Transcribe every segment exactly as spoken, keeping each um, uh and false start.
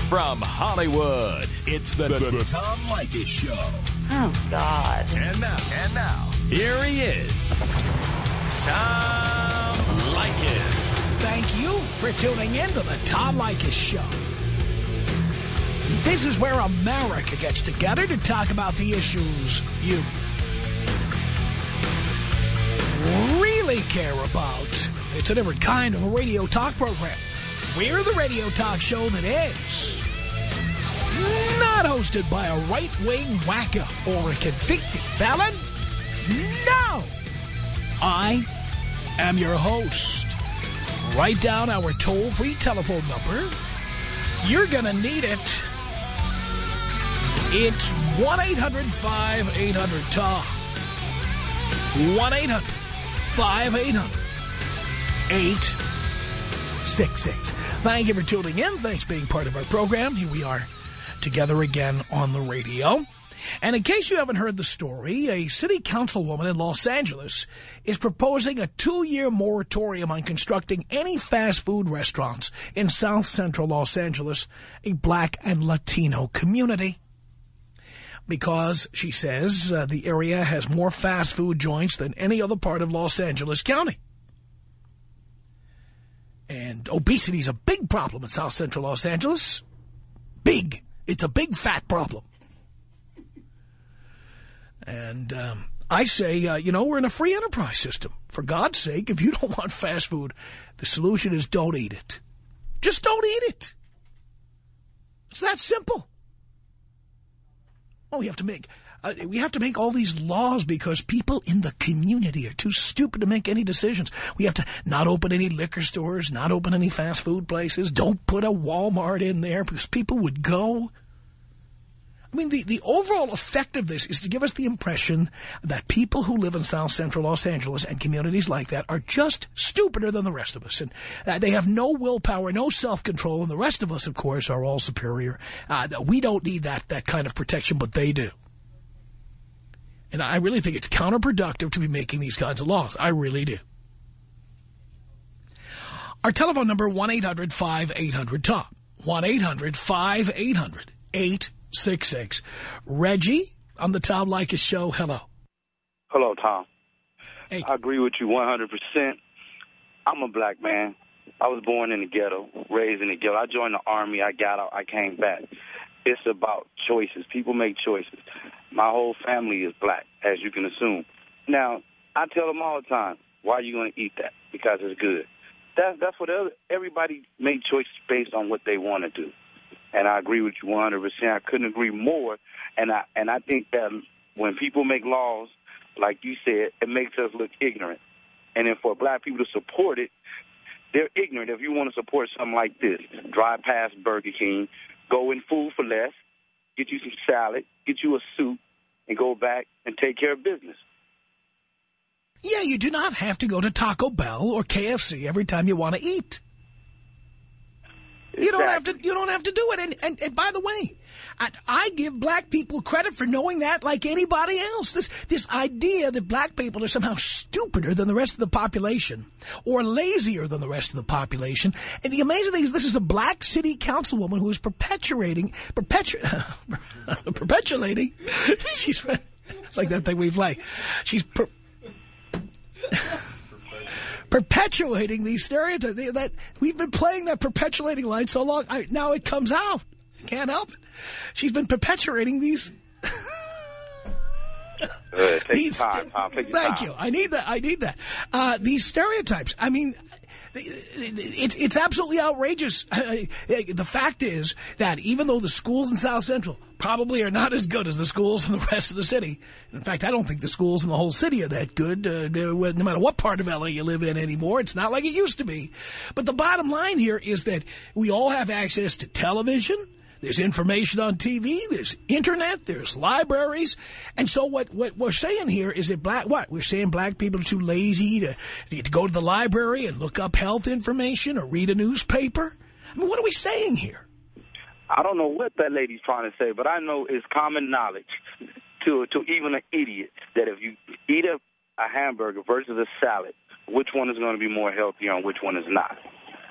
From Hollywood, it's the, the, the Tom Leykis Show. Oh, God. And now, and now, here he is, Tom Leykis. Thank you for tuning in to the Tom Leykis Show. This is where America gets together to talk about the issues you really care about. It's a different kind of a radio talk program. We're the radio talk show that is not hosted by a right-wing wacko or a convicted felon. No! I am your host. Write down our toll-free telephone number. You're gonna need it. It's one eight hundred five eight hundred Tom. one eight hundred five eight hundred eight six six. Thank you for tuning in. Thanks for being part of our program. Here we are together again on the radio. And in case you haven't heard the story, a city councilwoman in Los Angeles is proposing a two-year moratorium on constructing any fast food restaurants in South Central Los Angeles, a black and Latino community. Because, she says, uh, the area has more fast food joints than any other part of Los Angeles County. And obesity is a big problem in South Central Los Angeles. Big. It's a big fat problem. And um, I say, uh, you know, we're in a free enterprise system. For God's sake, if you don't want fast food, the solution is don't eat it. Just don't eat it. It's that simple. Oh, we have to make uh, we have to make all these laws because people in the community are too stupid to make any decisions. We have to not open any liquor stores, not open any fast food places. Don't put a Walmart in there because people would go. I mean, the, the overall effect of this is to give us the impression that people who live in South Central Los Angeles and communities like that are just stupider than the rest of us. And uh, they have no willpower, no self-control, and the rest of us, of course, are all superior. Uh, we don't need that, that kind of protection, but they do. And I really think it's counterproductive to be making these kinds of laws. I really do. Our telephone number, one eight hundred five eight hundred Tom. one eight hundred five eight hundred eight six six. Reggie on the Tom Leykis Show. Hello. Hello, Tom. Hey. I agree with you one hundred percent. I'm a black man. I was born in the ghetto, raised in the ghetto. I joined the Army. I got out. I came back. It's about choices. People make choices. My whole family is black, as you can assume. Now, I tell them all the time, why are you going to eat that? Because it's good. That, that's what everybody make choices based on what they want to do. And I agree with you one hundred percent. I couldn't agree more. And I and I think that when people make laws, like you said, it makes us look ignorant. And then for black people to support it, they're ignorant. If you want to support something like this, drive past Burger King, go in Food for Less, get you some salad, get you a soup, and go back and take care of business. Yeah, you do not have to go to Taco Bell or K F C every time you want to eat. You don't have to. You don't have to do it. And, and, and by the way, I, I give black people credit for knowing that like anybody else. This this idea that black people are somehow stupider than the rest of the population or lazier than the rest of the population. And the amazing thing is, this is a black city councilwoman who is perpetuating, perpetu perpetuating. She's it's like that thing we play. She's. Per perpetuating these stereotypes. That we've been playing that perpetuating line so long. I, now it comes out. Can't help it. She's been perpetuating these. Good. Take these time, Tom. Take thank time. you. I need that. I need that. Uh, these stereotypes. I mean, it's it's absolutely outrageous. The fact is that even though the schools in South Central probably are not as good as the schools in the rest of the city, in fact, I don't think the schools in the whole city are that good, uh, no matter what part of L A you live in anymore. It's not like it used to be. But the bottom line here is that we all have access to television. There's information on T V, there's internet, there's libraries. And so what, what we're saying here is that black, what? We're saying black people are too lazy to, to go to the library and look up health information or read a newspaper? I mean, what are we saying here? I don't know what that lady's trying to say, but I know it's common knowledge to to even an idiot that if you eat a, a hamburger versus a salad, which one is going to be more healthier and which one is not.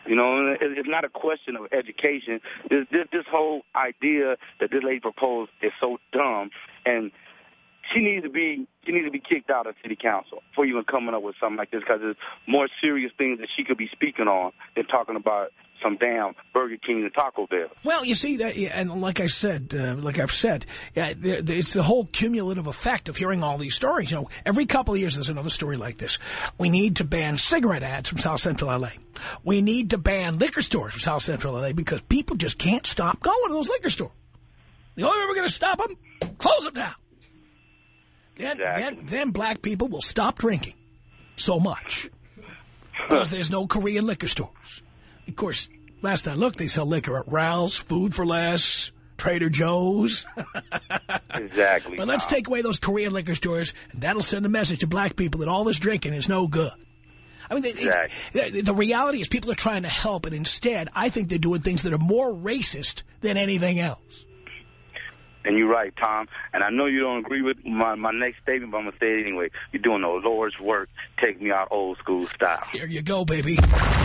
You know, it's not a question of education. This, this, this whole idea that this lady proposed is so dumb, and she needs to be she needs to be kicked out of city council for even coming up with something like this, because there's more serious things that she could be speaking on than talking about some damn Burger King and Taco Bell. Well, you see, that, and like I said, uh, like I've said, yeah, it's the whole cumulative effect of hearing all these stories. You know, every couple of years there's another story like this. We need to ban cigarette ads from South Central L A. We need to ban liquor stores from South Central L A because people just can't stop going to those liquor stores. The only way we're going to stop them, close them down. Then, exactly. then, then black people will stop drinking so much because there's no Korean liquor stores. Of course, last I looked, they sell liquor at Ralph's, Food for Less, Trader Joe's. Exactly. But let's take away those Korean liquor stores, and that'll send a message to black people that all this drinking is no good. I mean, exactly. it, it, the reality is people are trying to help, and instead, I think they're doing things that are more racist than anything else. And you're right, Tom. And I know you don't agree with my, my next statement, but I'm going to say it anyway. You're doing the Lord's work. Take me out old school style. Here you go, baby.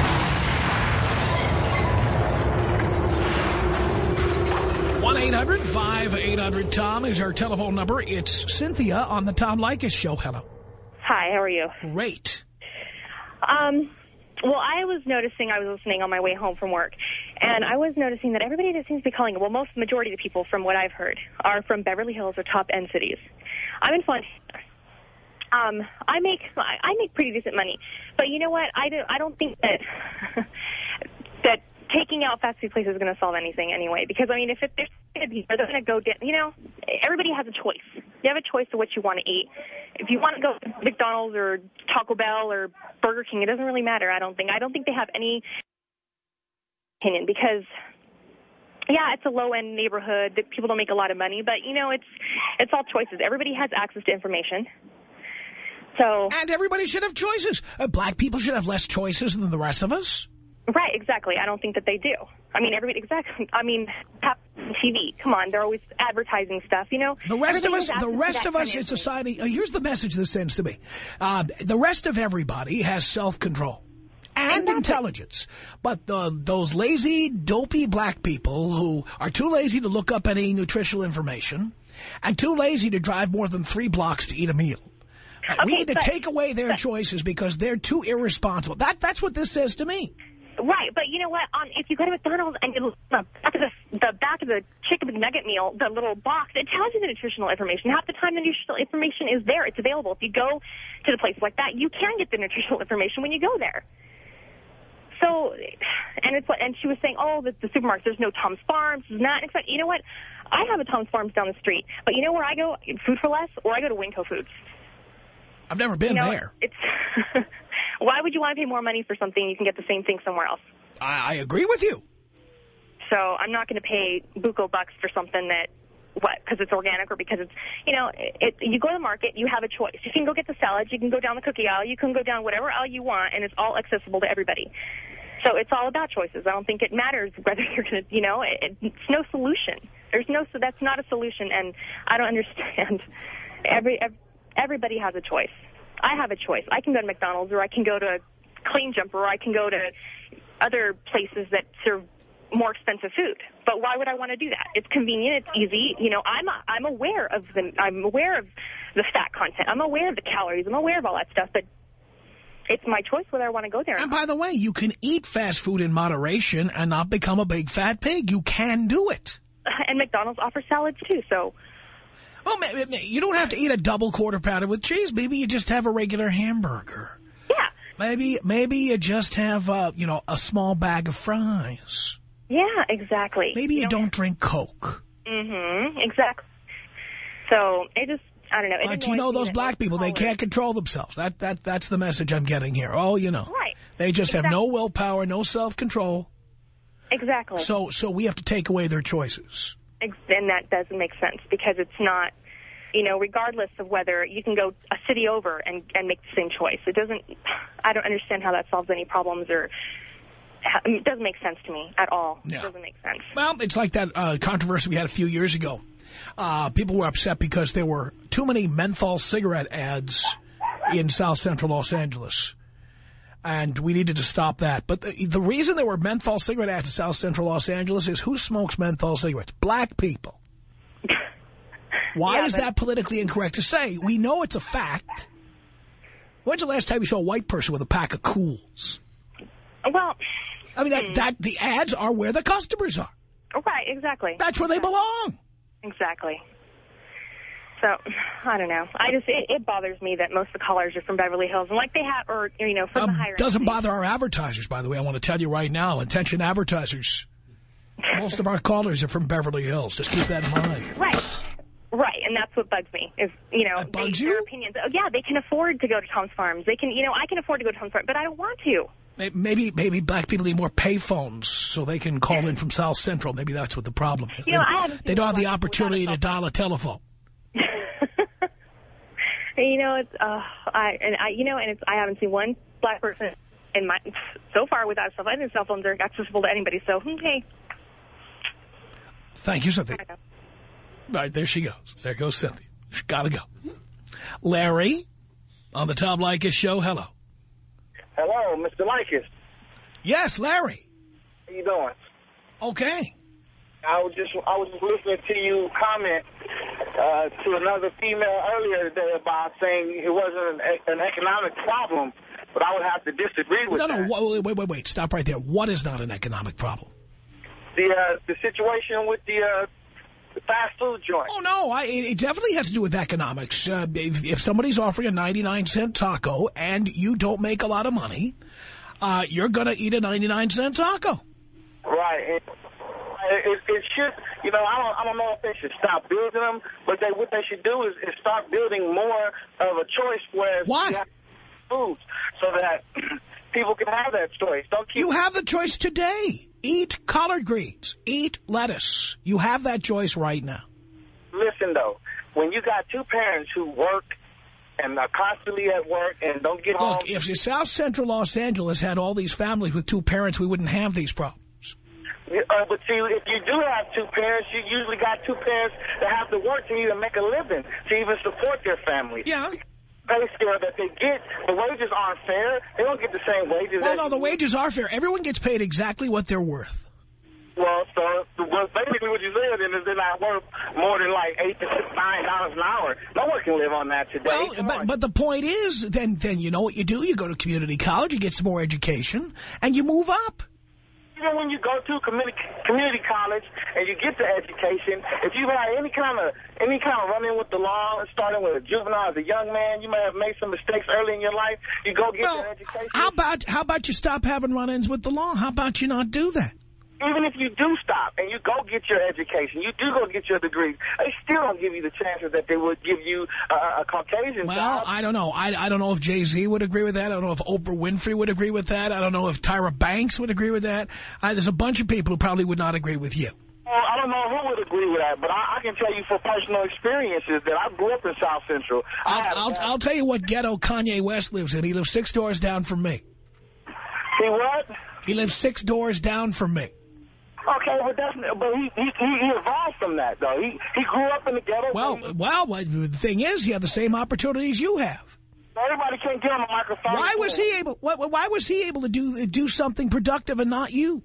one eight hundred five eight hundred Tom is our telephone number. It's Cynthia on the Tom Leykis Show. Hello. Hi, how are you? Great. Um, well, I was noticing, I was listening on my way home from work, and I was noticing that everybody that seems to be calling, well, most majority of the people, from what I've heard, are from Beverly Hills or top-end cities. I'm in Fontana. Um, I make I make pretty decent money, but you know what? I don't I don't think that that taking out fast food places is going to solve anything anyway. Because I mean, if it, there's going to be, they're going to go down. You know, everybody has a choice. You have a choice of what you want to eat. If you want to go to McDonald's or Taco Bell or Burger King, it doesn't really matter. I don't think. I don't think they have any opinion because. Yeah, it's a low-end neighborhood. That people don't make a lot of money, but you know, it's it's all choices. Everybody has access to information. So, and everybody should have choices. Uh, black people should have less choices than the rest of us. Right, exactly. I don't think that they do. I mean, everybody, exactly. I mean, T V, come on, they're always advertising stuff, you know? The rest everybody of us, the rest of us in society, uh, here's the message this sends to me. Uh, the rest of everybody has self-control and exactly. intelligence. But the, those lazy, dopey black people who are too lazy to look up any nutritional information and too lazy to drive more than three blocks to eat a meal. Uh, okay, we need to but, take away their but, choices because they're too irresponsible. That That's what this says to me. Right, but you know what? Um, if you go to McDonald's and you look at the back of the, the back of the chicken McNugget meal, the little box, it tells you the nutritional information. Half the time the nutritional information is there. It's available. If you go to the place like that, you can get the nutritional information when you go there. So, and it's and she was saying, oh, the, the supermarkets, there's no Tom's Farms, there's not. In fact, you know what? I have a Tom's Farms down the street, but you know where I go? Food for Less, or I go to Winco Foods. I've never been you know, there. It's why would you want to pay more money for something you can get the same thing somewhere else? I, I agree with you. So I'm not going to pay buco bucks for something that, what, because it's organic or because it's, you know, it, you go to the market, you have a choice. You can go get the salads, you can go down the cookie aisle, you can go down whatever aisle you want, and it's all accessible to everybody. So it's all about choices. I don't think it matters whether you're going to, you know, it, it's no solution. There's no, so that's not a solution, and I don't understand. Every, every Everybody has a choice. I have a choice. I can go to McDonald's, or I can go to Clean Jumper, or I can go to other places that serve more expensive food. But why would I want to do that? It's convenient. It's easy. You know, I'm I'm aware of the I'm aware of the fat content. I'm aware of the calories. I'm aware of all that stuff. But it's my choice whether I want to go there. And by the way, you can eat fast food in moderation and not become a big fat pig. You can do it. And McDonald's offers salads too. So. Well, you don't have to eat a double quarter pounder with cheese. Maybe you just have a regular hamburger. Yeah. Maybe maybe you just have, uh, you know, a small bag of fries. Yeah, exactly. Maybe you, you don't know, drink Coke. Mm-hmm, exactly. So it just, I don't know. But you know those black people, they can't control themselves. That that That's the message I'm getting here. Oh, you know. Right. They just exactly. have no willpower, no self-control. Exactly. So, so we have to take away their choices. And that doesn't make sense because it's not, you know, regardless of whether you can go a city over and, and make the same choice. It doesn't, I don't understand how that solves any problems or, it doesn't make sense to me at all. Yeah. It doesn't make sense. Well, it's like that uh, controversy we had a few years ago. Uh, people were upset because there were too many menthol cigarette ads in South Central Los Angeles. And we needed to stop that. But the, the reason there were menthol cigarette ads in South Central Los Angeles is who smokes menthol cigarettes? Black people. Why yeah, is that politically incorrect to say? We know it's a fact. When's the last time you saw a white person with a pack of Cools? Well, I mean, that, hmm. that the ads are where the customers are. Right, exactly. That's where they belong. Exactly. So, I don't know. I just, it, it bothers me that most of the callers are from Beverly Hills. And like they have, or, you know, from Um, the higher doesn't end bother our advertisers, by the way. I want to tell you right now. Attention advertisers. Most of our callers are from Beverly Hills. Just keep that in mind. Right. Right, and that's what bugs me, is, you know, That bugs they, you? their opinions. Oh, yeah, they can afford to go to Tom's Farms. They can, you know, I can afford to go to Tom's Farms, but I don't want to. Maybe maybe black people need more pay phones so they can call in from South Central. Maybe that's what the problem is. You know, they, I haven't they don't have the seen opportunity to dial a telephone. You know, it's uh, I and I, you know, and it's I haven't seen one black person in my so far without a cell phone. I think cell phones are accessible to anybody. So, okay. Thank you, Cynthia. All right, there she goes. There goes Cynthia. She's got to go. Larry, on the Tom Leykis show. Hello. Hello, Mister Leykis. Yes, Larry. How you doing? Okay. I was just I was just listening to you comment uh, to another female earlier today about saying it wasn't an, an economic problem, but I would have to disagree with no, that. No, no, wait, wait, wait, wait. Stop right there. What is not an economic problem? The uh, the situation with the, uh, the fast food joint. Oh, no, I, it definitely has to do with economics. Uh, if, if somebody's offering a ninety-nine cent taco and you don't make a lot of money, uh, you're going to eat a ninety-nine cent taco. Right. It, it, it should, you know, I don't, I don't know if they should stop building them, but they, what they should do is, is start building more of a choice where Why? you have foods so that people can have that choice. Don't keep. You have the choice today. Eat collard greens. Eat lettuce. You have that choice right now. Listen, though, when you got two parents who work and are constantly at work and don't get home. Look, if the South Central Los Angeles had all these families with two parents, we wouldn't have these problems. Uh, but see, if you do have two parents, you usually got two parents that have to work to even make a living, to even support their family. Yeah. Pay scale that they get, the wages aren't fair. They don't get the same wages. Well, as no, the you. wages are fair. Everyone gets paid exactly what they're worth. Well, so well, basically what you said is they're not worth more than like eight to nine dollars an hour. No one can live on that today. Well, but, but the point is, then, then you know what you do? You go to community college, you get some more education, and you move up. Even when you go to community community college and you get the education, if you've had any kind of any kind of run-in with the law, starting with a juvenile as a young man, you may have made some mistakes early in your life. You go get Well, your education. how about how about you stop having run-ins with the law? How about you not do that? Even if you do stop and you go get your education, you do go get your degree, they still don't give you the chances that they would give you uh, a Caucasian Well, job. I don't know. I, I don't know if Jay-Z would agree with that. I don't know if Oprah Winfrey would agree with that. I don't know if Tyra Banks would agree with that. I, there's a bunch of people who probably would not agree with you. Well, I don't know who would agree with that, but I, I can tell you from personal experiences that I grew up in South Central. I I'll, I'll, I'll tell you what ghetto Kanye West lives in. He lives six doors down from me. See what? He lives six doors down from me. Okay, but that's but he he he evolved from that though. He he grew up in the ghetto. Well, well, the thing is, he had the same opportunities you have. Everybody can't get on the microphone. Why was he able? Why was he able to do do something productive and not you?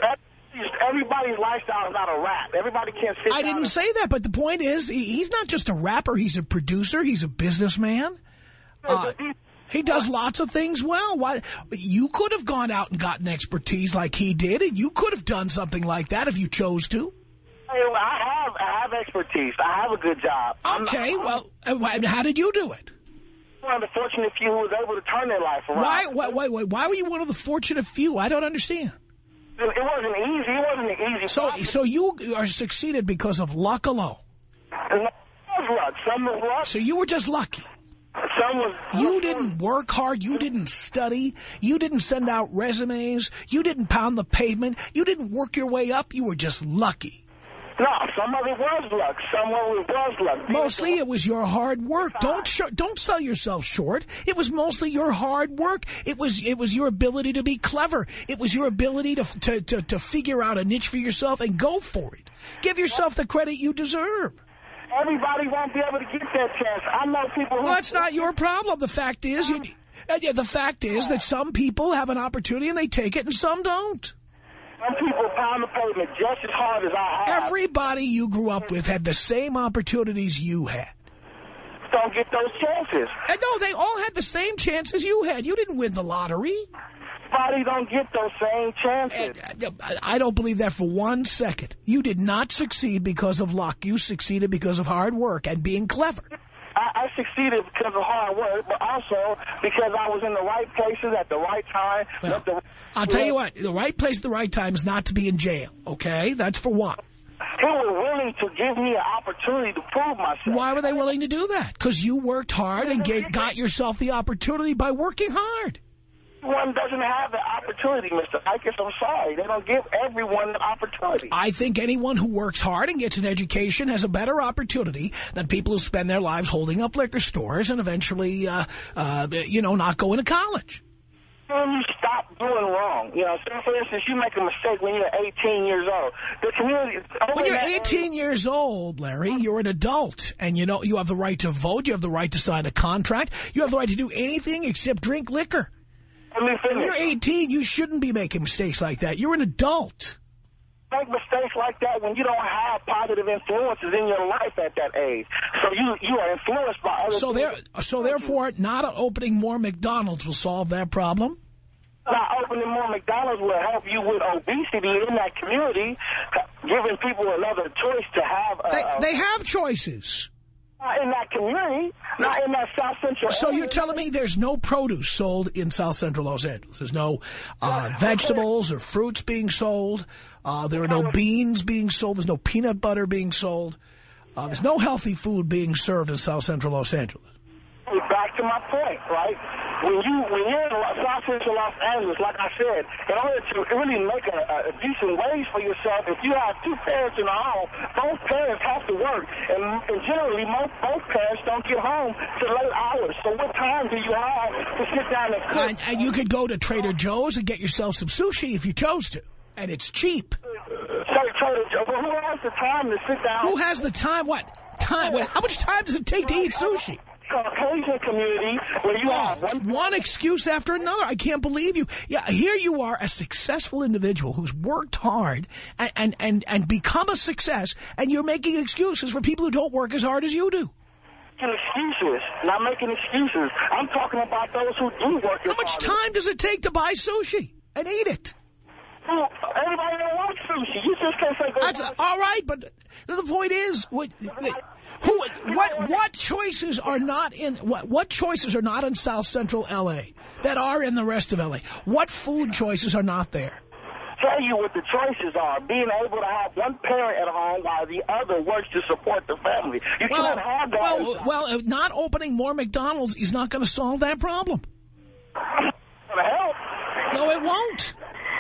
Everybody's lifestyle is not a rap. Everybody can't sit I down didn't and say that, but the point is, he, he's not just a rapper. He's a producer. He's a businessman. Uh, he does lots of things well. Why? You could have gone out and gotten expertise like he did, and you could have done something like that if you chose to. I have I have expertise. I have a good job. Okay, I'm not, well, uh, how did you do it? I'm one of the fortunate few who was able to turn their life around. Why, why, why, why, why were you one of the fortunate few? I don't understand. It wasn't easy. It wasn't an easy So, process. so you are succeeded because of luck alone. Some was luck. Some was luck. So you were just lucky. Some was... You didn't work hard. You didn't study. You didn't send out resumes. You didn't pound the pavement. You didn't work your way up. You were just lucky. No, some of it was luck. Some of it was luck. Mostly it was your hard work. Don't sh don't sell yourself short. It was mostly your hard work. It was it was your ability to be clever. It was your ability to to to, to figure out a niche for yourself and go for it. Give yourself the credit you deserve. Everybody won't be able to get that chance. I know people who... Well, that's not your problem. The fact is, you, And yeah, the fact is that some people have an opportunity and they take it and some don't. Some people pound the pavement just as hard as I have. Everybody you grew up with had the same opportunities you had. Don't get those chances. And no, they all had the same chances you had. You didn't win the lottery. Everybody don't get those same chances. And, uh, I don't believe that for one second. You did not succeed because of luck. You succeeded because of hard work and being clever. I, I succeeded because of hard work, but also because I was in the right places at the right time. Well, the, I'll tell you what, the right place at the right time is not to be in jail, okay? That's for one. They were willing to give me an opportunity to prove myself. Why were they willing to do that? Because you worked hard and gave, got yourself the opportunity by working hard. Everyone doesn't have the opportunity, Mister Ickes. I'm sorry. They don't give everyone the opportunity. I think anyone who works hard and gets an education has a better opportunity than people who spend their lives holding up liquor stores and eventually, uh, uh, you know, not going to college. When you stop doing wrong, you know, say for instance, you make a mistake when you're eighteen years old. The community. When you're eighteen years old, Larry, you're an adult, and you know you have the right to vote. You have the right to sign a contract. You have the right to do anything except drink liquor. Let me finish. When you're eighteen, you shouldn't be making mistakes like that. You're an adult. Make mistakes like that when you don't have positive influences in your life at that age. So you you are influenced by other so there, So therefore, not opening more McDonald's will solve that problem? Not opening more McDonald's will help you with obesity in that community, giving people another choice to have. A, they, they have choices. Not in that community, not in that South Central So area. you're telling me there's no produce sold in South Central Los Angeles? There's no uh, vegetables or fruits being sold. Uh, there are no beans being sold. There's no peanut butter being sold. Uh, there's no healthy food being served in South Central Los Angeles. Back to my point, right? When you when you're in South Central Los Angeles, like I said, in order to really make a, a decent wage for yourself, if you have two parents in the home, both parents have to work, and, and generally most both parents don't get home till late hours. So what time do you have to sit down and cook? And, and you could go to Trader Joe's and get yourself some sushi if you chose to, and it's cheap. So Trader Joe, well, who has the time to sit down? Who has the time? What time? What, how much time does it take to eat sushi? Caucasian community where you have one, one excuse after another. I can't believe you. Yeah, here you are, a successful individual who's worked hard and, and, and, and become a success, and you're making excuses for people who don't work as hard as you do. Making excuses, not making excuses. I'm talking about those who do work as hard. How much time does it take to buy sushi and eat it? Well, everybody don't want sushi. You just can't say go. That's all right, but the point is, what, who, what, what choices are not in what, what choices are not in South Central L A that are in the rest of L A? What food choices are not there? Tell you what the choices are. Being able to have one parent at home while the other works to support the family. You well, can't have that. Well, well, not opening more McDonald's is not going to solve that problem. It's going to help. No, it won't.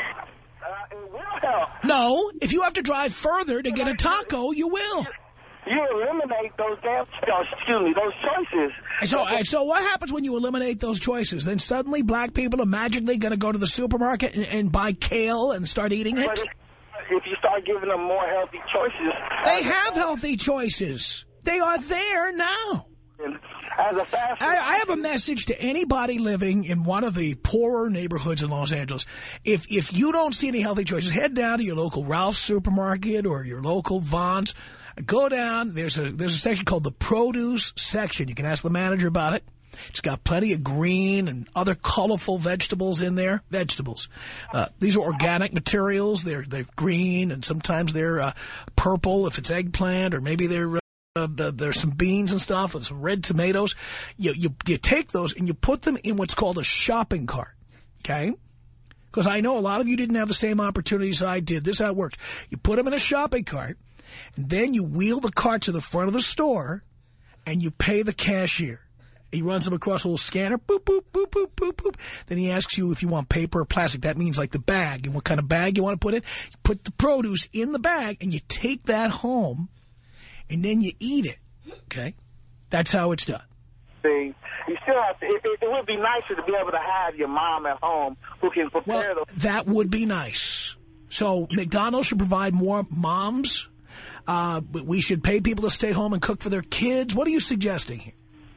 Uh, it will help. No, if you have to drive further to get a taco, you will. You eliminate those damn, excuse me, those choices. So, so what happens when you eliminate those choices? Then suddenly black people are magically going to go to the supermarket and, and buy kale and start eating it? But if you start giving them more healthy choices. They have healthy choices. They are there now. As a fast food, I, I have a message to anybody living in one of the poorer neighborhoods in Los Angeles. If if you don't see any healthy choices, head down to your local Ralph's supermarket or your local Vons. Go down. There's a there's a section called the produce section. You can ask the manager about it. It's got plenty of green and other colorful vegetables in there. Vegetables. Uh, these are organic materials. They're they're green and sometimes they're uh, purple if it's eggplant, or maybe they're uh, there's some beans and stuff and some red tomatoes. You you you take those and you put them in what's called a shopping cart. Okay. Because I know a lot of you didn't have the same opportunities I did. This is how it works. You put them in a shopping cart, and then you wheel the cart to the front of the store, and you pay the cashier. He runs them across a little scanner, boop, boop, boop, boop, boop, boop. Then he asks you if you want paper or plastic. That means like the bag and what kind of bag you want to put in. You put the produce in the bag, and you take that home, and then you eat it, okay? That's how it's done. See, you still have to, it, it, it would be nicer to be able to have your mom at home who can prepare well, those. That would be nice. So McDonald's should provide more moms. Uh, we should pay people to stay home and cook for their kids. What are you suggesting here?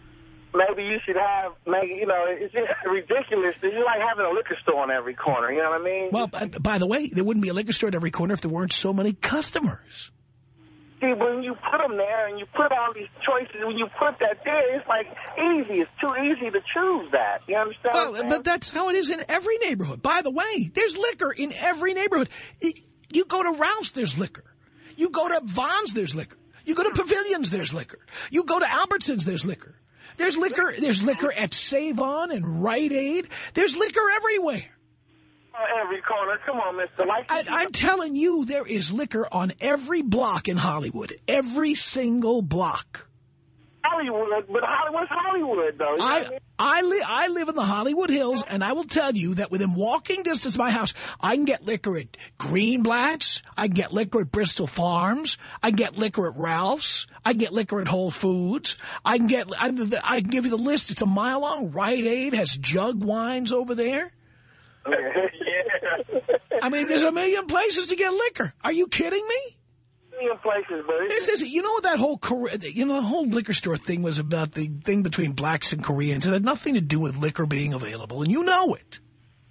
maybe you should have, maybe, you know, it's just ridiculous. It's just like having a liquor store on every corner, you know what I mean? Well, by the way, there wouldn't be a liquor store at every corner if there weren't so many customers. See, when you put them there and you put all these choices, when you put that there, it's like easy. It's too easy to choose that. You understand? Well, but that's how it is in every neighborhood. By the way, there's liquor in every neighborhood. You go to Ralph's, there's liquor. You go to Vons, there's liquor. You go to Pavilions, there's liquor. You go to Albertsons, there's liquor. There's liquor. There's liquor at Save-On and Rite Aid. There's liquor everywhere. Every corner. Come on, Mister Like I, I'm telling you, there is liquor on every block in Hollywood. Every single block. Hollywood, but Hollywood's Hollywood, though. You know I what I, mean? I, li I live in the Hollywood Hills, and I will tell you that within walking distance of my house, I can get liquor at Greenblatt's, I can get liquor at Bristol Farms, I can get liquor at Ralph's, I can get liquor at Whole Foods, I can get, I, I can give you the list. It's a mile long. Rite Aid has jug wines over there. Yeah. I mean, there's a million places to get liquor. Are you kidding me? Million places, but this is, you know what that whole, you know, the whole liquor store thing was about, the thing between blacks and Koreans. It had nothing to do with liquor being available, and you know it.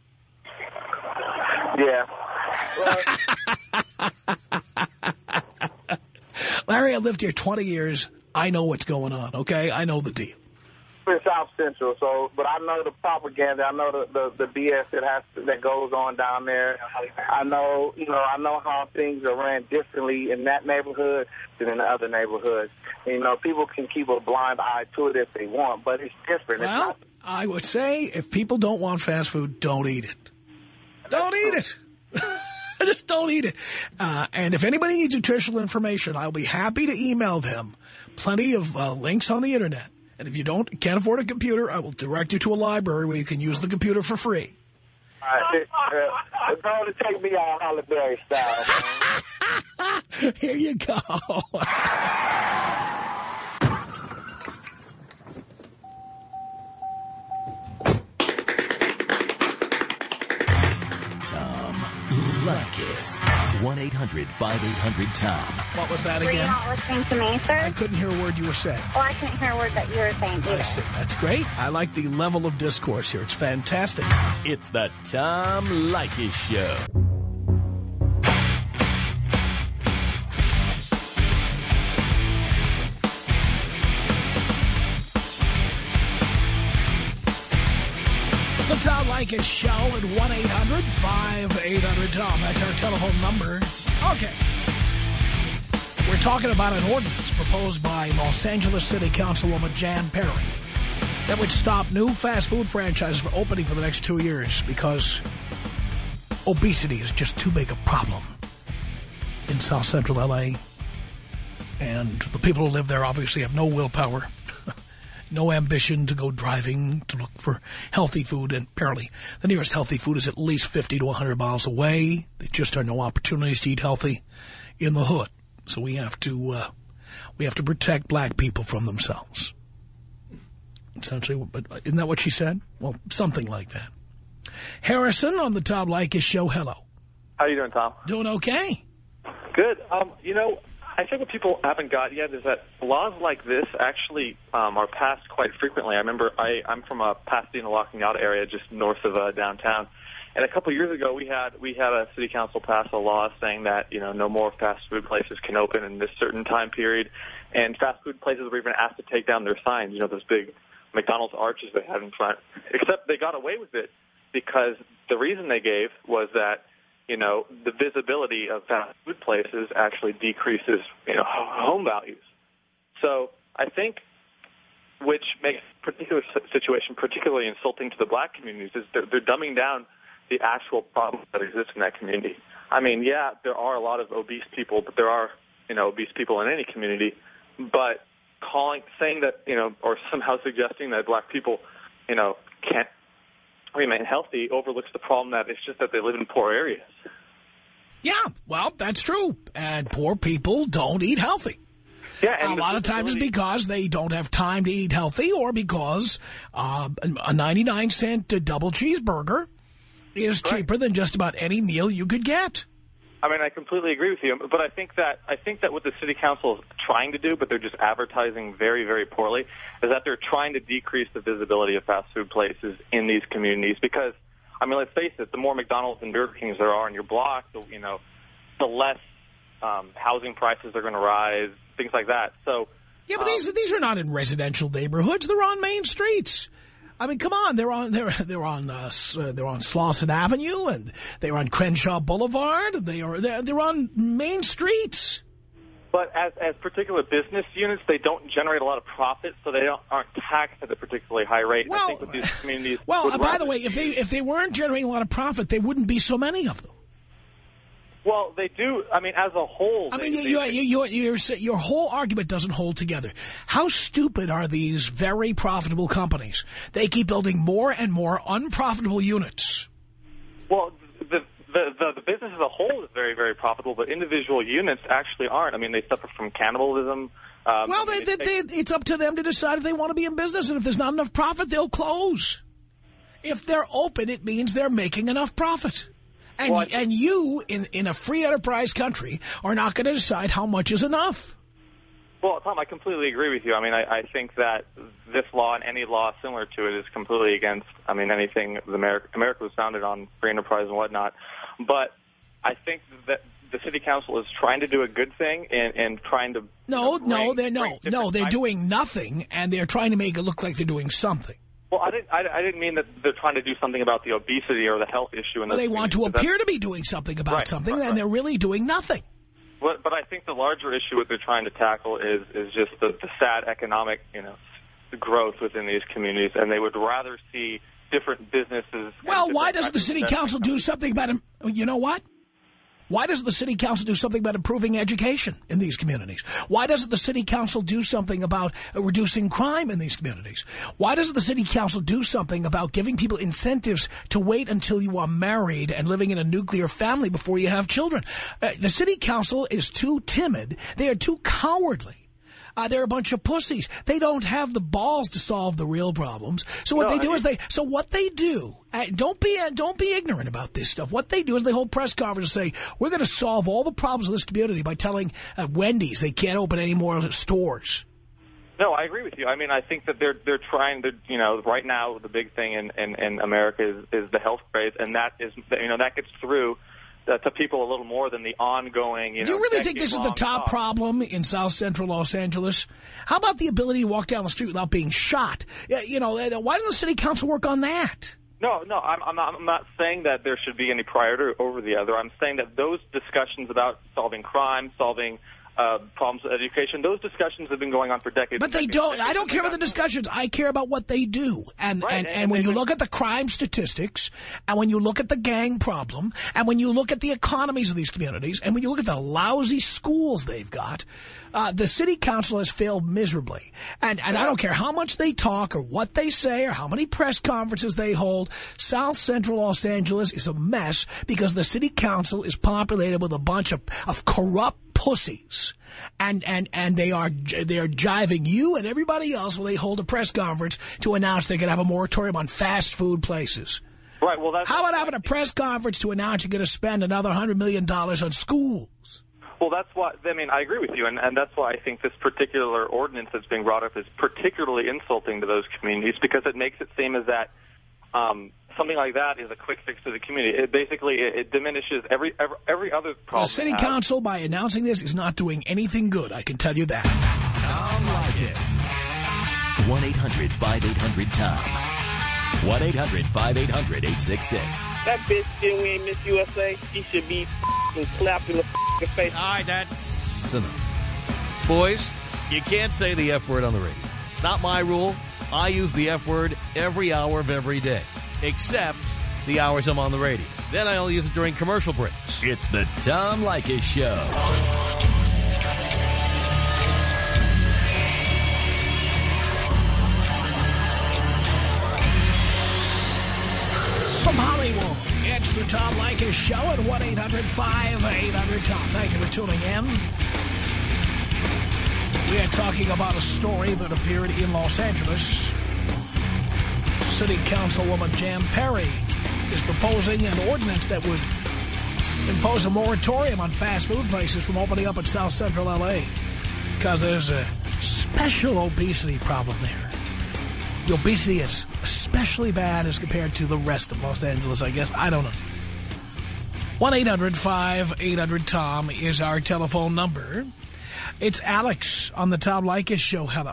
Yeah. Well. Larry, I've lived here twenty years. I know what's going on, okay? I know the deal. In South Central, so but I know the propaganda. I know the, the, the B S that has to, that goes on down there. I know, you know, I know how things are ran differently in that neighborhood than in the other neighborhoods. And, you know, people can keep a blind eye to it if they want, but it's different. Well, it's not I would say if people don't want fast food, don't eat it. Don't eat it. Just don't eat it. Uh, and if anybody needs nutritional information, I'll be happy to email them. Plenty of uh, links on the Internet. And if you don't can't afford a computer, I will direct you to a library where you can use the computer for free. All right, uh, it's going to take me on Halle Berry style. Here you go. Tom Leykis. one eight hundred five eight hundred Tom. What was that Were you again? not listening to me, sir? I couldn't hear a word you were saying. Well, I couldn't hear a word that you were saying either. I see. That's great. I like the level of discourse here. It's fantastic. It's the Tom Leykis Show. The Tom Leykis Show at one eight hundred five eight hundred Tom. That's our telephone number. Okay. We're talking about an ordinance proposed by Los Angeles City Councilwoman Jan Perry that would stop new fast food franchises from opening for the next two years because obesity is just too big a problem in South Central L A And the people who live there obviously have no willpower. No ambition to go driving to look for healthy food, and apparently the nearest healthy food is at least fifty to one hundred miles away. There just are no opportunities to eat healthy in the hood. So we have to uh, we have to protect black people from themselves. Essentially, but isn't that what she said? Well, something like that. Harrison on the Tom Leykis Show. Hello. How you doing, Tom? Doing okay. Good. Um, you know, I think what people haven't got yet is that laws like this actually um, are passed quite frequently. I remember I, I'm from a Pasadena, La Cañada area just north of uh, downtown. And a couple of years ago, we had we had a city council pass a law saying that, you know, no more fast food places can open in this certain time period. And fast food places were even asked to take down their signs, you know, those big McDonald's arches they had in front. Except they got away with it because the reason they gave was that, you know, the visibility of fast food places actually decreases, you know, home values. So I think which makes a particular situation particularly insulting to the black communities is they're, they're dumbing down the actual problems that exist in that community. I mean, yeah, there are a lot of obese people, but there are, you know, obese people in any community. But calling, saying that, you know, or somehow suggesting that black people, you know, can't remain healthy overlooks the problem that it's just that they live in poor areas. Yeah, well, that's true. And poor people don't eat healthy. Yeah, and a lot of times it's because they don't have time to eat healthy or because uh, a ninety-nine cent double cheeseburger is cheaper than just about any meal you could get. I mean, I completely agree with you, but I think that I think that what the city council is trying to do, but they're just advertising very, very poorly, is that they're trying to decrease the visibility of fast food places in these communities. Because, I mean, let's face it, the more McDonald's and Burger Kings there are in your block, the, you know, the less um, housing prices are going to rise, things like that. So, yeah, but um, these these are not in residential neighborhoods; they're on main streets. I mean, come on, they're on they're they're on uh, they're on Slauson Avenue, and they're on Crenshaw Boulevard. They are they're, they're on main streets. But as as particular business units, they don't generate a lot of profit, so they don't, aren't taxed at a particularly high rate. Well, I think with these communities, well, uh, by the way, if they if they weren't generating a lot of profit, there wouldn't be so many of them. Well, they do. I mean, as a whole. I they, mean, they, you, you, you, you're, your whole argument doesn't hold together. How stupid are these very profitable companies? They keep building more and more unprofitable units. Well, the, the, the, the business as a whole is very, very profitable, but individual units actually aren't. I mean, they suffer from cannibalism. Um, well, I mean, they, they, they, it's up to them to decide if they want to be in business, and if there's not enough profit, they'll close. If they're open, it means they're making enough profit. And, well, and you, in, in a free enterprise country, are not going to decide how much is enough. Well, Tom, I completely agree with you. I mean, I, I think that this law and any law similar to it is completely against, I mean, anything the America, America was founded on, free enterprise and whatnot. But I think that the city council is trying to do a good thing and, and trying to... No, you know, bring, no, they're, no, no, they're types. doing nothing, and they're trying to make it look like they're doing something. Well, I didn't, I, I didn't mean that they're trying to do something about the obesity or the health issue. In well, they want to appear to be doing something about right, something, right, and right. they're really doing nothing. But, but I think the larger issue what they're trying to tackle is, is just the, the sad economic, you know, growth within these communities, and they would rather see different businesses. Well, why doesn't the city council do something about it? You know what? Why doesn't the city council do something about improving education in these communities? Why doesn't the city council do something about uh, reducing crime in these communities? Why doesn't the city council do something about giving people incentives to wait until you are married and living in a nuclear family before you have children? Uh, the city council is too timid. They are too cowardly. Uh, they're a bunch of pussies. They don't have the balls to solve the real problems. So what no, they do I is they. So what they do. Uh, don't be uh, don't be ignorant about this stuff. What they do is they hold press conferences and say we're going to solve all the problems of this community by telling uh, Wendy's they can't open any more stores. No, I agree with you. I mean, I think that they're they're trying to, you know, right now the big thing in in, in America is is the health craze, and that is, you know, that gets through. Uh, to people a little more than the ongoing, you know. Do you really think this is the top talk. problem in South Central Los Angeles? How about the ability to walk down the street without being shot? You know, why doesn't the city council work on that? No, no, I'm, I'm, not, I'm not saying that there should be any priority over the other. I'm saying that those discussions about solving crime, solving uh, problems with education, those discussions have been going on for decades. But they decades, don't. decades, I don't care about the discussions. I care about what they do. And right, and, and, and when you they, look at the crime statistics, and when you look at the gang problem, and when you look at the economies of these communities, and when you look at the lousy schools they've got, uh, the city council has failed miserably. And, and yeah. I don't care how much they talk or what they say or how many press conferences they hold. South Central Los Angeles is a mess because the city council is populated with a bunch of, of corrupt pussies. And, and, and they are, they are jiving you and everybody else when they hold a press conference to announce they're going to have a moratorium on fast food places. Right. Well, that's how about having a press conference to announce you're going to spend another one hundred million dollars on schools? Well, that's why, I mean, I agree with you, and, and that's why I think this particular ordinance that's being brought up is particularly insulting to those communities because it makes it seem as that um, something like that is a quick fix to the community. It basically, it, it diminishes every, every every other problem. The city council, by announcing this, is not doing anything good, I can tell you that. Tom Leykis. one eight hundred five eight hundred Tom. one eight hundred five eight hundred eight six six. That bitch didn't win Miss U S A. She should be f***ing slapped in the f***ing face. All right, that's enough. Boys, you can't say the F word on the radio. It's not my rule. I use the F word every hour of every day, except the hours I'm on the radio. Then I only use it during commercial breaks. It's the Tom Leykis Show. From Hollywood, it's the Tom Leykis Show at one eight hundred five eight hundred Tom. Thank you for tuning in. We are talking about a story that appeared in Los Angeles. City Councilwoman Jan Perry is proposing an ordinance that would impose a moratorium on fast food places from opening up in South Central L A because there's a special obesity problem there. The obesity is especially bad as compared to the rest of Los Angeles, I guess. I don't know. one eight hundred five eight hundred Tom is our telephone number. It's Alex on the Tom Leykis show. Hello.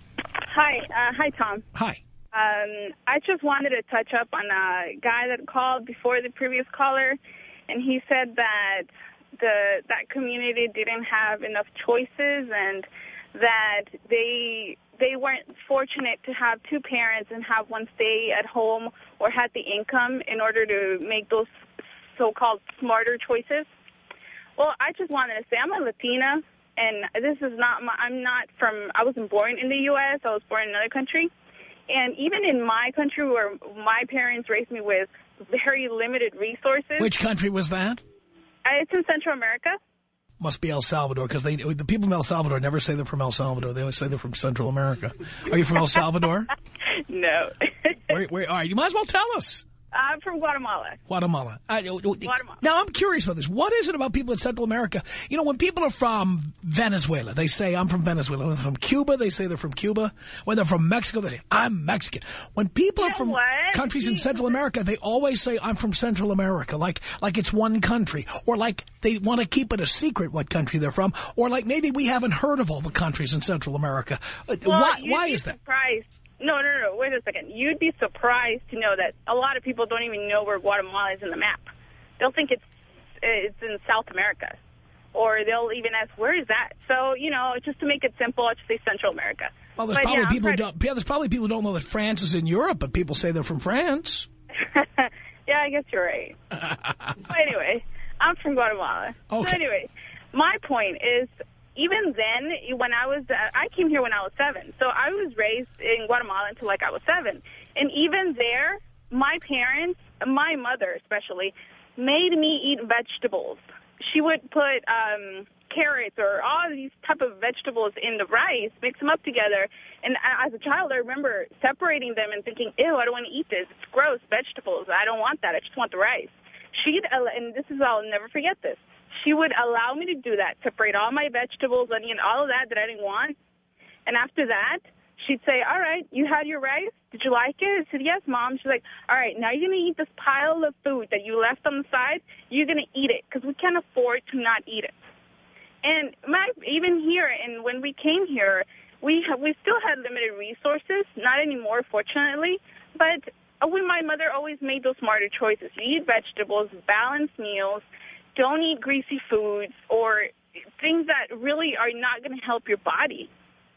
Hi. Uh, hi, Tom. Hi. Um, I just wanted to touch up on a guy that called before the previous caller, and he said that the that community didn't have enough choices and that they they weren't fortunate to have two parents and have one stay at home or had the income in order to make those so-called smarter choices. Well, I just wanted to say I'm a Latina, and this is not my, I'm not from, I wasn't born in the U S, I was born in another country. And even in my country where my parents raised me with very limited resources. Which country was that? Uh, it's in Central America. Must be El Salvador, because they the people from El Salvador never say they're from El Salvador. They always say they're from Central America. Are you from El Salvador? No. where, where, all right, you might as well tell us. I'm from Guatemala. Guatemala. Uh, Guatemala. Now, I'm curious about this. What is it about people in Central America? You know, when people are from Venezuela, they say, I'm from Venezuela. When they're from Cuba, they say they're from Cuba. When they're from Mexico, they say, I'm Mexican. When people you are from what? countries in Central America, they always say, I'm from Central America, like like it's one country. Or like they want to keep it a secret what country they're from. Or like maybe we haven't heard of all the countries in Central America. Well, why you'd why be is that? Surprised. No, no, no, wait a second. You'd be surprised to know that a lot of people don't even know where Guatemala is in the map. They'll think it's it's in South America. Or they'll even ask, where is that? So, you know, just to make it simple, I'll just say Central America. Well, there's but, probably yeah, people who to... don't, yeah, there's probably people who don't know that France is in Europe, but people say they're from France. Yeah, I guess you're right. But anyway, I'm from Guatemala. Okay. So anyway, my point is, even then, when I was, uh, I came here when I was seven. So I was raised in Guatemala until like I was seven. And even there, my parents, my mother especially, made me eat vegetables. She would put um, carrots or all these type of vegetables in the rice, mix them up together. And as a child, I remember separating them and thinking, ew, I don't want to eat this. It's gross, vegetables. I don't want that. I just want the rice. She'd, and this is, I'll never forget this. She would allow me to do that, separate all my vegetables, onion, all of that that I didn't want. And after that, she'd say, all right, you had your rice. Did you like it? I said, yes, Mom. She's like, all right, now you're going to eat this pile of food that you left on the side. You're going to eat it because we can't afford to not eat it. And my, even here, and when we came here, we have, we still had limited resources, not anymore, fortunately. But when my mother always made those smarter choices. You eat vegetables, balanced meals, don't eat greasy foods or things that really are not going to help your body.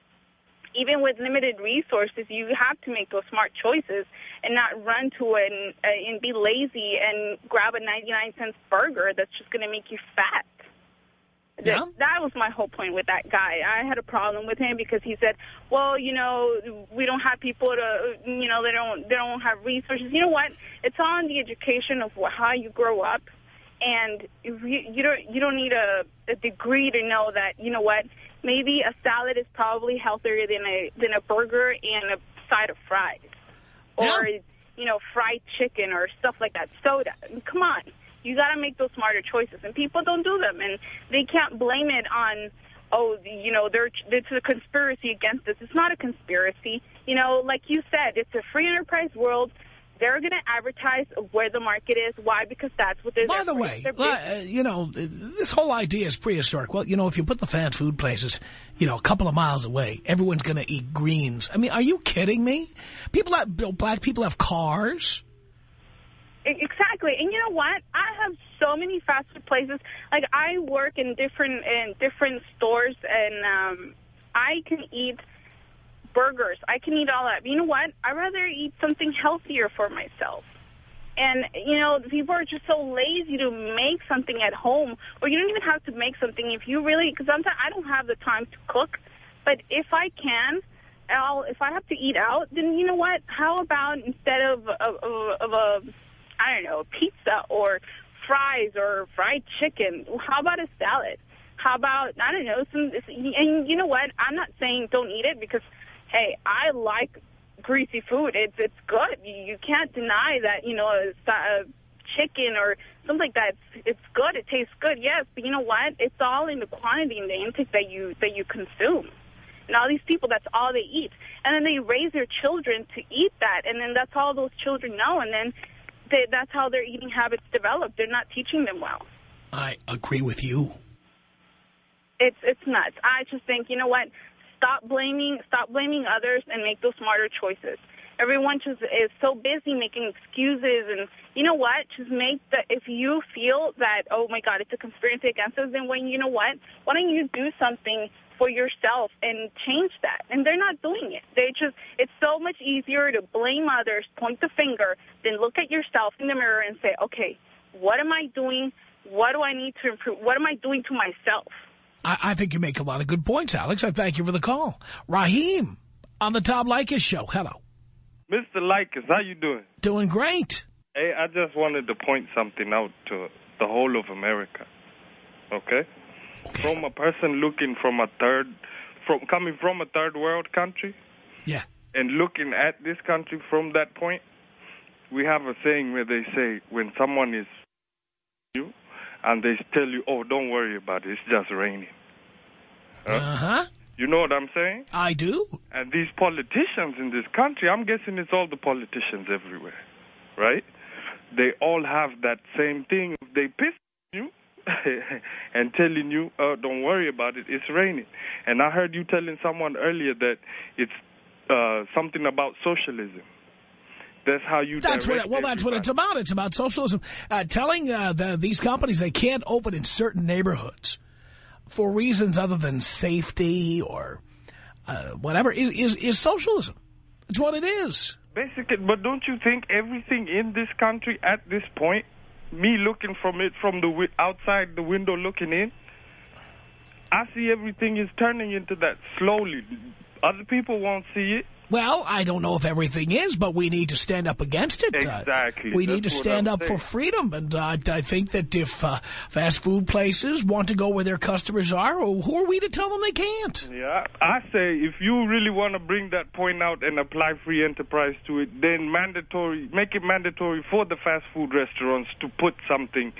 Even with limited resources, you have to make those smart choices and not run to it and, uh, and be lazy and grab a ninety-nine cents burger that's just going to make you fat. Yeah. That, that was my whole point with that guy. I had a problem with him because he said, well, you know, we don't have people to, you know, they don't, they don't have resources. You know what? It's on the education of how you grow up. And you, you don't you don't need a, a degree to know that, you know what, maybe a salad is probably healthier than a than a burger and a side of fries. Or, yeah. you know, fried chicken or stuff like that, soda. Come on. You got to make those smarter choices. And people don't do them. And they can't blame it on, oh, you know, there it's a conspiracy against us. It's not a conspiracy. You know, like you said, it's a free enterprise world. They're going to advertise where the market is. Why? Because that's what they're By the way, uh, you know, this whole idea is prehistoric. Well, you know, if you put the fast food places, you know, a couple of miles away, everyone's going to eat greens. I mean, are you kidding me? People have, black people have cars. Exactly. And you know what? I have so many fast food places. Like, I work in different in different stores, and um, I can eat burgers. I can eat all that. But you know what? I'd rather eat something healthier for myself. And, you know, people are just so lazy to make something at home. Or you don't even have to make something if you really, because sometimes I don't have the time to cook. But if I can, I'll, if I have to eat out, then you know what? How about instead of, of, of a, I don't know, pizza or fries or fried chicken, how about a salad? How about, I don't know, some, and you know what? I'm not saying don't eat it because, hey, I like greasy food. It's it's good. You can't deny that, you know, a, a chicken or something like that, it's, it's good, it tastes good, yes, but you know what? It's all in the quantity and the intake that you that you consume. And all these people, that's all they eat. And then they raise their children to eat that, and then that's all those children know, and then they, that's how their eating habits develop. They're not teaching them well. I agree with you. It's it's nuts. I just think, you know what? Stop blaming, stop blaming others and make those smarter choices. Everyone just is so busy making excuses, and you know what? Just make the, if you feel that, oh my God, it's a conspiracy against us, then when, you know what? Why don't you do something for yourself and change that? And they're not doing it. They just, it's so much easier to blame others, point the finger, than look at yourself in the mirror and say, okay, what am I doing? What do I need to improve? What am I doing to myself? I, I think you make a lot of good points, Alex. I thank you for the call. Raheem on the Tom Leykis show. Hello. Mister Leykis, how you doing? Doing great. Hey, I just wanted to point something out to the whole of America, okay? okay? From a person looking from a third, from coming from a third world country, yeah, and looking at this country from that point, we have a saying where they say, when someone is you, and they tell you, oh, don't worry about it, it's just raining. Huh? Uh-huh. You know what I'm saying? I do. And these politicians in this country, I'm guessing it's all the politicians everywhere, right? They all have that same thing. They piss you and telling you, oh, don't worry about it, it's raining. And I heard you telling someone earlier that it's uh, something about socialism. That's how you That's what. Well, everybody. that's what it's about. It's about socialism. Uh, telling uh, the, these companies they can't open in certain neighborhoods for reasons other than safety or uh, whatever is, is is socialism. It's what it is. Basically, but don't you think everything in this country at this point, me looking from it from the outside the window looking in, I see everything is turning into that slowly. Other people won't see it. Well, I don't know if everything is, but we need to stand up against it. Exactly. Uh, we That's need to stand up saying. for freedom. And uh, I think that if uh, fast food places want to go where their customers are, well, who are we to tell them they can't? Yeah, I say if you really want to bring that point out and apply free enterprise to it, then mandatory, make it mandatory for the fast food restaurants to put something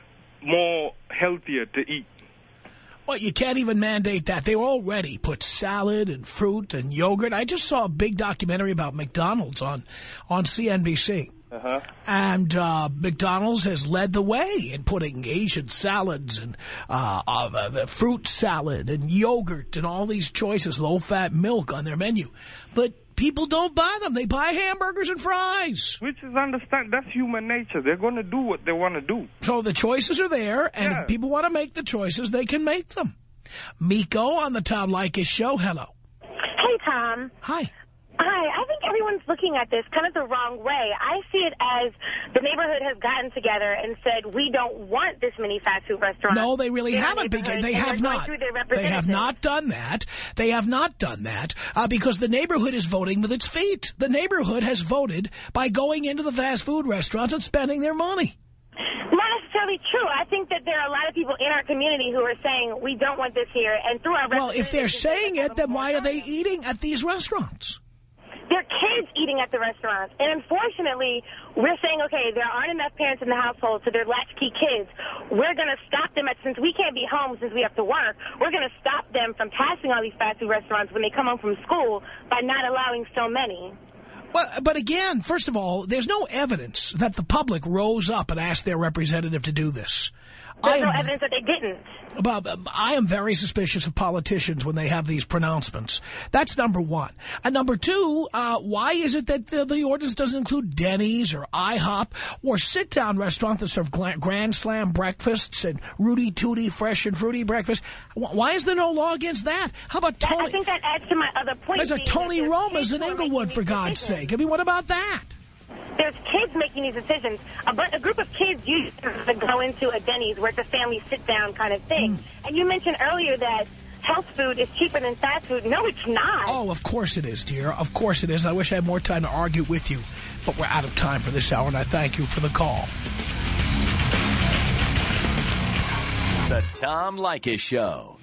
more healthier to eat. Well, you can't even mandate that. They already put salad and fruit and yogurt. I just saw a big documentary about McDonald's on, on C N B C. Uh-huh. And uh, McDonald's has led the way in putting Asian salads and uh, uh, fruit salad and yogurt and all these choices, low-fat milk on their menu. But people don't buy them. They buy hamburgers and fries. Which is understand. That's human nature. They're going to do what they want to do. So the choices are there, and yeah. if people want to make the choices, they can make them. Miko on the Tom Leykis show. Hello. Hey, Tom. Hi. Hi. I think everyone's looking at this kind of the wrong way. I see it as the neighborhood has gotten together and said, we don't want this many fast food restaurants. No, they really haven't. Because they have not. They have not done that. They have not done that uh, because the neighborhood is voting with its feet. The neighborhood has voted by going into the fast food restaurants and spending their money. Not necessarily true. I think that there are a lot of people in our community who are saying, we don't want this here. And through our Well, if they're saying it, then why are they eating at these restaurants? They're kids eating at the restaurants. And unfortunately, we're saying, okay, there aren't enough parents in the household, so they're latchkey kids. We're going to stop them, at, since we can't be home, since we have to work, we're going to stop them from passing all these fast food restaurants when they come home from school by not allowing so many. Well, but again, first of all, there's no evidence that the public rose up and asked their representative to do this. There's I no am, evidence that they didn't. Bob, I am very suspicious of politicians when they have these pronouncements. That's number one. And number two, uh, why is it that the, the ordinance doesn't include Denny's or IHOP or sit-down restaurants that serve Grand Slam breakfasts and Rudy Tooty fresh and fruity breakfast? Why is there no law against that? How about Tony? I think that adds to my other point. There's a Tony Roma's in Inglewood, for God's sake. I mean, what about that? There's kids making these decisions. A, a group of kids usually go into a Denny's where it's a family sit-down kind of thing. Mm. And you mentioned earlier that health food is cheaper than fast food. No, it's not. Oh, of course it is, dear. Of course it is. I wish I had more time to argue with you. But we're out of time for this hour, and I thank you for the call. The Tom Leykis Show.